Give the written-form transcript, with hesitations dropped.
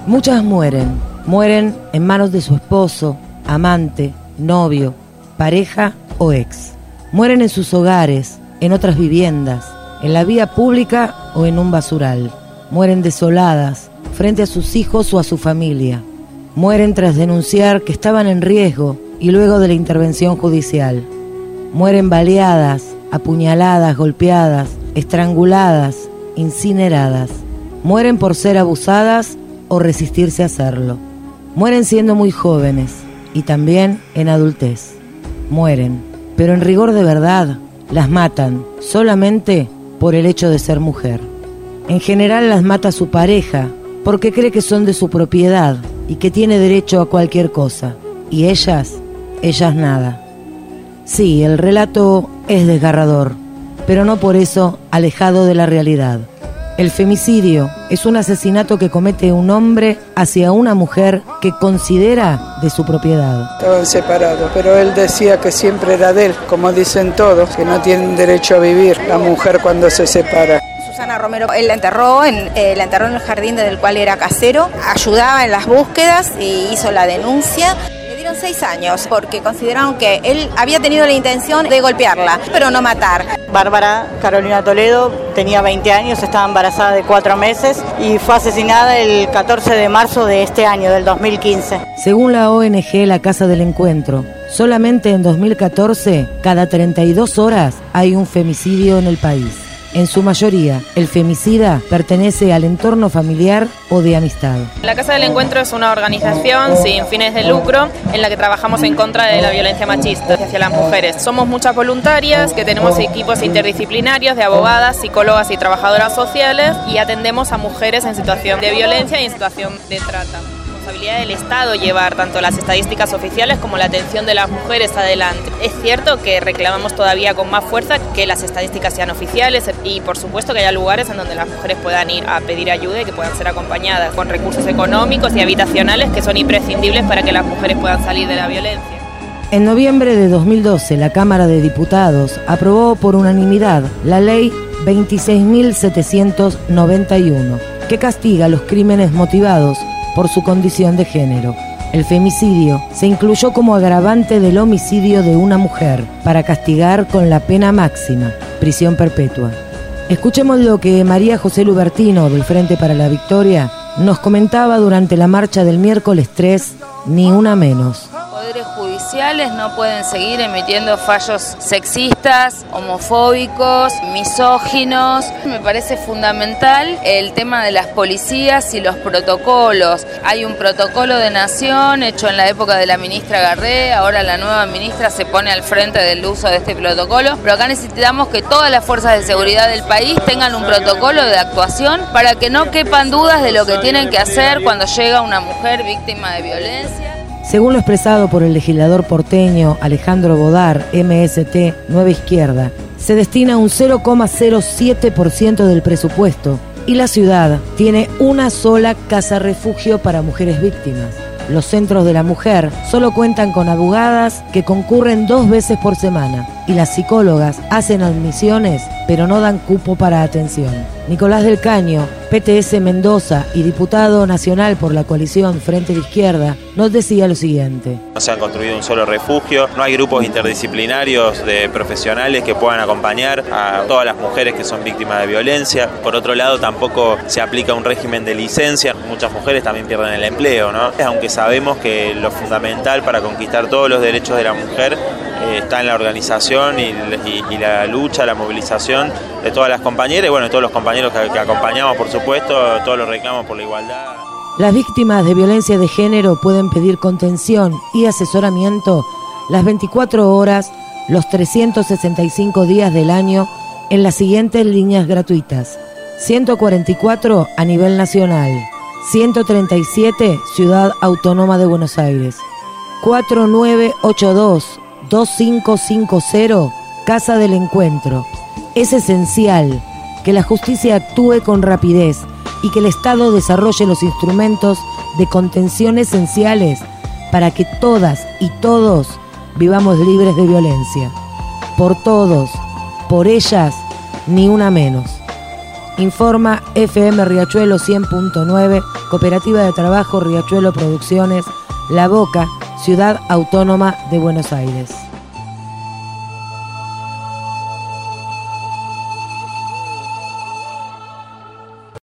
Muchas mueren en manos de su esposo, amante, novio, pareja o ex. Mueren en sus hogares, en otras viviendas, en la vía pública o en un basural. Mueren desoladas, frente a sus hijos o a su familia. Mueren tras denunciar que estaban en riesgo y luego de la intervención judicial. Mueren baleadas, apuñaladas, golpeadas, estranguladas, incineradas. Mueren por ser abusadas o resistirse a hacerlo. Mueren siendo muy jóvenes y también en adultez. Mueren, pero en rigor de verdad las matan solamente por el hecho de ser mujer. En general las mata su pareja porque cree que son de su propiedad y que tiene derecho a cualquier cosa. Y ellas nada. Sí, el relato es desgarrador, pero no por eso alejado de la realidad. El femicidio es un asesinato que comete un hombre hacia una mujer que considera de su propiedad. Estaban separados, pero él decía que siempre era de él, como dicen todos, que no tienen derecho a vivir la mujer cuando se separa. Susana Romero, él la enterró en el jardín del cual era casero, ayudaba en las búsquedas y hizo la denuncia. 6 años porque consideraron que él había tenido la intención de golpearla, pero no matar. Bárbara Carolina Toledo tenía 20 años, estaba embarazada de 4 meses y fue asesinada el 14 de marzo de este año, del 2015. Según la ONG La Casa del Encuentro, solamente en 2014, cada 32 horas hay un femicidio en el país. En su mayoría, el femicida pertenece al entorno familiar o de amistad. La Casa del Encuentro es una organización sin fines de lucro en la que trabajamos en contra de la violencia machista hacia las mujeres. Somos muchas voluntarias que tenemos equipos interdisciplinarios de abogadas, psicólogas y trabajadoras sociales y atendemos a mujeres en situación de violencia y en situación de trata. Responsabilidad del Estado llevar tanto las estadísticas oficiales como la atención de las mujeres adelante. Es cierto que reclamamos todavía con más fuerza que las estadísticas sean oficiales y por supuesto que haya lugares en donde las mujeres puedan ir a pedir ayuda y que puedan ser acompañadas con recursos económicos y habitacionales que son imprescindibles para que las mujeres puedan salir de la violencia. En noviembre de 2012, la Cámara de Diputados aprobó por unanimidad la Ley 26.791, que castiga los crímenes motivados por su condición de género. El femicidio se incluyó como agravante del homicidio de una mujer para castigar con la pena máxima, prisión perpetua. Escuchemos lo que María José Lubertino, del Frente para la Victoria, nos comentaba durante la marcha del miércoles 3, Ni Una Menos. Poderes judiciales no pueden seguir emitiendo fallos sexistas, homofóbicos, misóginos. Me parece fundamental el tema de las policías y los protocolos. Hay un protocolo de nación hecho en la época de la ministra Garré, ahora la nueva ministra se pone al frente del uso de este protocolo, pero acá necesitamos que todas las fuerzas de seguridad del país tengan un protocolo de actuación para que no quepan dudas de lo que tienen que hacer cuando llega una mujer víctima de violencia. Según lo expresado por el legislador porteño Alejandro Bodar, MST Nueva Izquierda, se destina un 0,07% del presupuesto y la ciudad tiene una sola casa refugio para mujeres víctimas. Los centros de la mujer solo cuentan con abogadas que concurren 2 veces por semana y las psicólogas hacen admisiones pero no dan cupo para atención. Nicolás del Caño, PTS Mendoza y diputado nacional por la coalición Frente de Izquierda, nos decía lo siguiente. No se han construido un solo refugio, no hay grupos interdisciplinarios de profesionales que puedan acompañar a todas las mujeres que son víctimas de violencia. Por otro lado, tampoco se aplica un régimen de licencia, muchas mujeres también pierden el empleo, ¿no? Aunque sabemos que lo fundamental para conquistar todos los derechos de la mujer está en la organización y la lucha, la movilización de todas las compañeras y bueno, todos los compañeros que acompañamos, por supuesto, todos los reclamos por la igualdad. Las víctimas de violencia de género pueden pedir contención y asesoramiento las 24 horas, los 365 días del año en las siguientes líneas gratuitas: 144 a nivel nacional, 137 Ciudad Autónoma de Buenos Aires, 4982-2550 Casa del Encuentro. Es esencial que la justicia actúe con rapidez y que el Estado desarrolle los instrumentos de contención esenciales para que todas y todos vivamos libres de violencia. Por todos, por ellas, ni una menos. Informa FM Riachuelo 100.9, Cooperativa de Trabajo Riachuelo Producciones, La Boca, Ciudad Autónoma de Buenos Aires.